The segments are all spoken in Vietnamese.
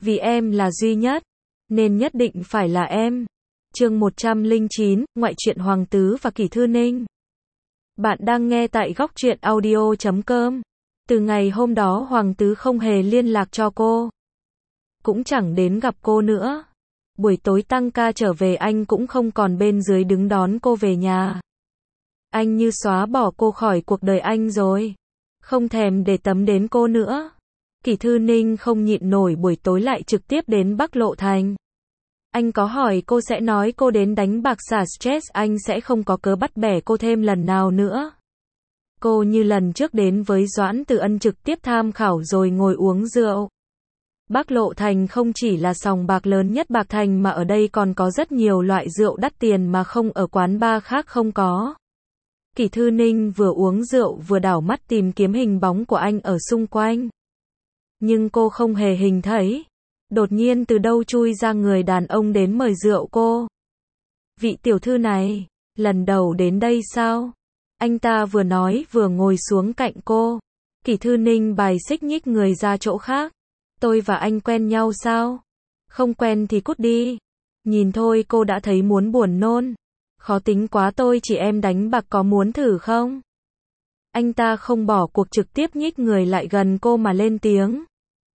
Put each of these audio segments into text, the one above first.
Vì em là duy nhất, nên nhất định phải là em. Chương 109, Ngoại truyện Hoàng Tứ và Kỷ Thư Ninh. Bạn đang nghe tại góc truyện audio.com. Từ ngày hôm đó Hoàng Tứ không hề liên lạc cho cô, cũng chẳng đến gặp cô nữa. Buổi tối tăng ca trở về anh cũng không còn bên dưới đứng đón cô về nhà. Anh như xóa bỏ cô khỏi cuộc đời anh rồi, không thèm để tâm đến cô nữa. Kỷ Thư Ninh không nhịn nổi buổi tối lại trực tiếp đến Bắc Lộ Thành. Anh có hỏi cô sẽ nói cô đến đánh bạc xả stress, anh sẽ không có cớ bắt bẻ cô thêm lần nào nữa. Cô như lần trước đến với Doãn Từ Ân trực tiếp tham khảo rồi ngồi uống rượu. Bắc Lộ Thành không chỉ là sòng bạc lớn nhất Bạc Thành mà ở đây còn có rất nhiều loại rượu đắt tiền mà không ở quán bar khác không có. Kỷ Thư Ninh vừa uống rượu vừa đảo mắt tìm kiếm hình bóng của anh ở xung quanh. Nhưng cô không hề hình thấy. Đột nhiên từ đâu chui ra người đàn ông đến mời rượu cô. Vị tiểu thư này, lần đầu đến đây sao? Anh ta vừa nói vừa ngồi xuống cạnh cô. Kỷ Thư Ninh bài xích nhích người ra chỗ khác. Tôi và anh quen nhau sao? Không quen thì cút đi. Nhìn thôi cô đã thấy muốn buồn nôn. Khó tính quá, tôi chỉ em đánh bạc, có muốn thử không? Anh ta không bỏ cuộc, trực tiếp nhích người lại gần cô mà lên tiếng.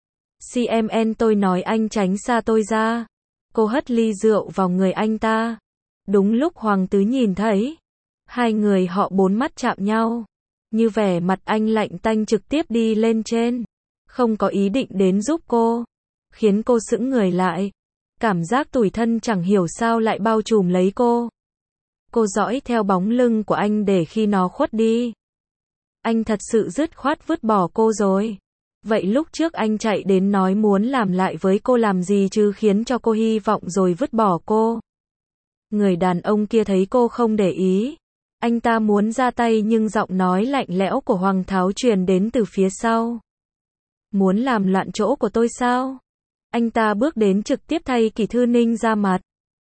CMN, tôi nói anh tránh xa tôi ra. Cô hất ly rượu vào người anh ta. Đúng lúc Hoàng Tứ nhìn thấy, hai người họ bốn mắt chạm nhau. Như vẻ mặt anh lạnh tanh trực tiếp đi lên trên, không có ý định đến giúp cô, khiến cô sững người lại. Cảm giác tủi thân chẳng hiểu sao lại bao trùm lấy cô. Cô dõi theo bóng lưng của anh để khi nó khuất đi. Anh thật sự dứt khoát vứt bỏ cô rồi. Vậy lúc trước anh chạy đến nói muốn làm lại với cô làm gì chứ, khiến cho cô hy vọng rồi vứt bỏ cô. Người đàn ông kia thấy cô không để ý, anh ta muốn ra tay nhưng giọng nói lạnh lẽo của Hoàng Tháo truyền đến từ phía sau. Muốn làm loạn chỗ của tôi sao? Anh ta bước đến trực tiếp thay Kỷ Thư Ninh ra mặt.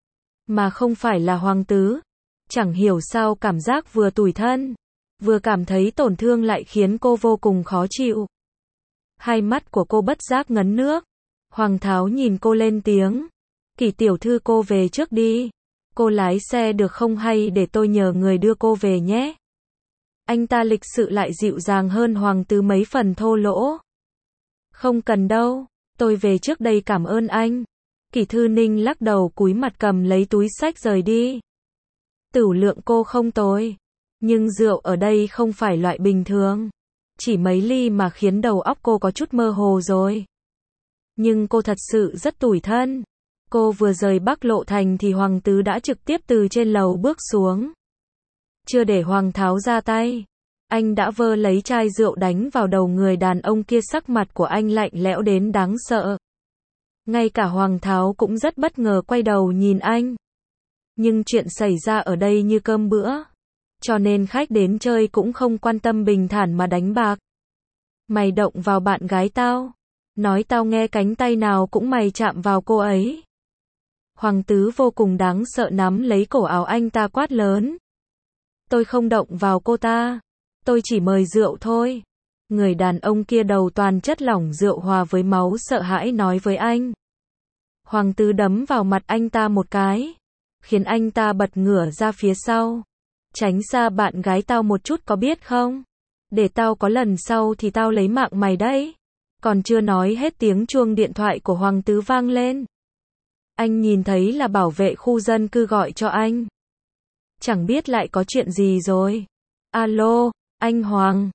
Mà không phải là Hoàng Tứ. Chẳng hiểu sao cảm giác vừa tủi thân, vừa cảm thấy tổn thương lại khiến cô vô cùng khó chịu. Hai mắt của cô bất giác ngấn nước. Hoàng Tháo nhìn cô lên tiếng. Kỷ tiểu thư, cô về trước đi. Cô lái xe được không, hay để tôi nhờ người đưa cô về nhé? Anh ta lịch sự lại dịu dàng hơn Hoàng Tứ mấy phần thô lỗ. Không cần đâu, tôi về trước đây, cảm ơn anh. Kỷ Thư Ninh lắc đầu cúi mặt cầm lấy túi xách rời đi. Tửu lượng cô không tồi, nhưng rượu ở đây không phải loại bình thường. Chỉ mấy ly mà khiến đầu óc cô có chút mơ hồ rồi. Nhưng cô thật sự rất tủi thân. Cô vừa rời Bắc Lộ Thành thì Hoàng Tứ đã trực tiếp từ trên lầu bước xuống. Chưa để Hoàng Tháo ra tay, anh đã vơ lấy chai rượu đánh vào đầu người đàn ông kia. Sắc mặt của anh lạnh lẽo đến đáng sợ. Ngay cả Hoàng Tháo cũng rất bất ngờ quay đầu nhìn anh. Nhưng chuyện xảy ra ở đây như cơm bữa, cho nên khách đến chơi cũng không quan tâm, bình thản mà đánh bạc. Mày động vào bạn gái tao, nói tao nghe, cánh tay nào cũng mày chạm vào cô ấy. Hoàng Tứ vô cùng đáng sợ nắm lấy cổ áo anh ta quát lớn. Tôi không động vào cô ta, tôi chỉ mời rượu thôi. Người đàn ông kia đầu toàn chất lỏng rượu hòa với máu sợ hãi nói với anh. Hoàng Tứ đấm vào mặt anh ta một cái, khiến anh ta bật ngửa ra phía sau. Tránh xa bạn gái tao một chút có biết không? Để tao có lần sau thì tao lấy mạng mày đấy. Còn chưa nói hết, tiếng chuông điện thoại của Hoàng Tứ vang lên. Anh nhìn thấy là bảo vệ khu dân cư gọi cho anh. Chẳng biết lại có chuyện gì rồi. Alo, anh Hoàng,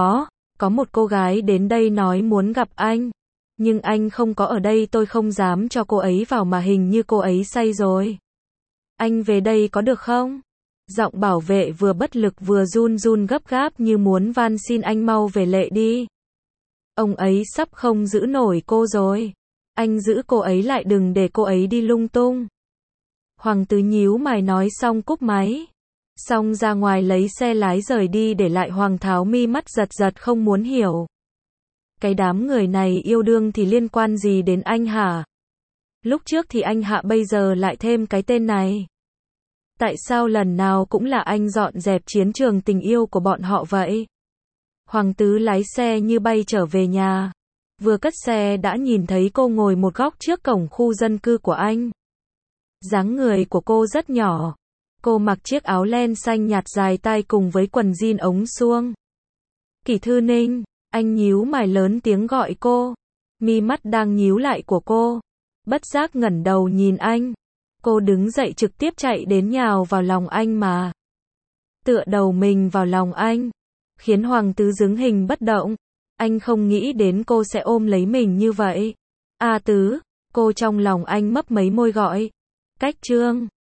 có một cô gái đến đây nói muốn gặp anh. Nhưng anh không có ở đây, tôi không dám cho cô ấy vào mà hình như cô ấy say rồi. Anh về đây có được không? Giọng bảo vệ vừa bất lực vừa run run gấp gáp như muốn van xin anh mau về lệ đi. Ông ấy sắp không giữ nổi cô rồi. Anh giữ cô ấy lại, đừng để cô ấy đi lung tung. Hoàng Tứ nhíu mày nói xong cúp máy. Xong ra ngoài lấy xe lái rời đi, để lại Hoàng Tháo mi mắt giật giật không muốn hiểu. Cái đám người này yêu đương thì liên quan gì đến anh hả? Lúc trước thì anh Hạ, bây giờ lại thêm cái tên này. Tại sao lần nào cũng là anh dọn dẹp chiến trường tình yêu của bọn họ vậy? Hoàng Tứ lái xe như bay trở về nhà. Vừa cất xe đã nhìn thấy cô ngồi một góc trước cổng khu dân cư của anh. Dáng người của cô rất nhỏ. Cô mặc chiếc áo len xanh nhạt dài tay cùng với quần jean ống suông. Kỷ Thư Ninh, anh nhíu mày lớn tiếng gọi cô. Mi mắt đang nhíu lại của cô bất giác ngẩng đầu nhìn anh. Cô đứng dậy trực tiếp chạy đến nhào vào lòng anh mà tựa đầu mình vào lòng anh, khiến Hoàng Tứ đứng hình bất động. Anh không nghĩ đến cô sẽ ôm lấy mình như vậy. A Tứ, cô trong lòng anh mấp mấy môi gọi. Cách Trương.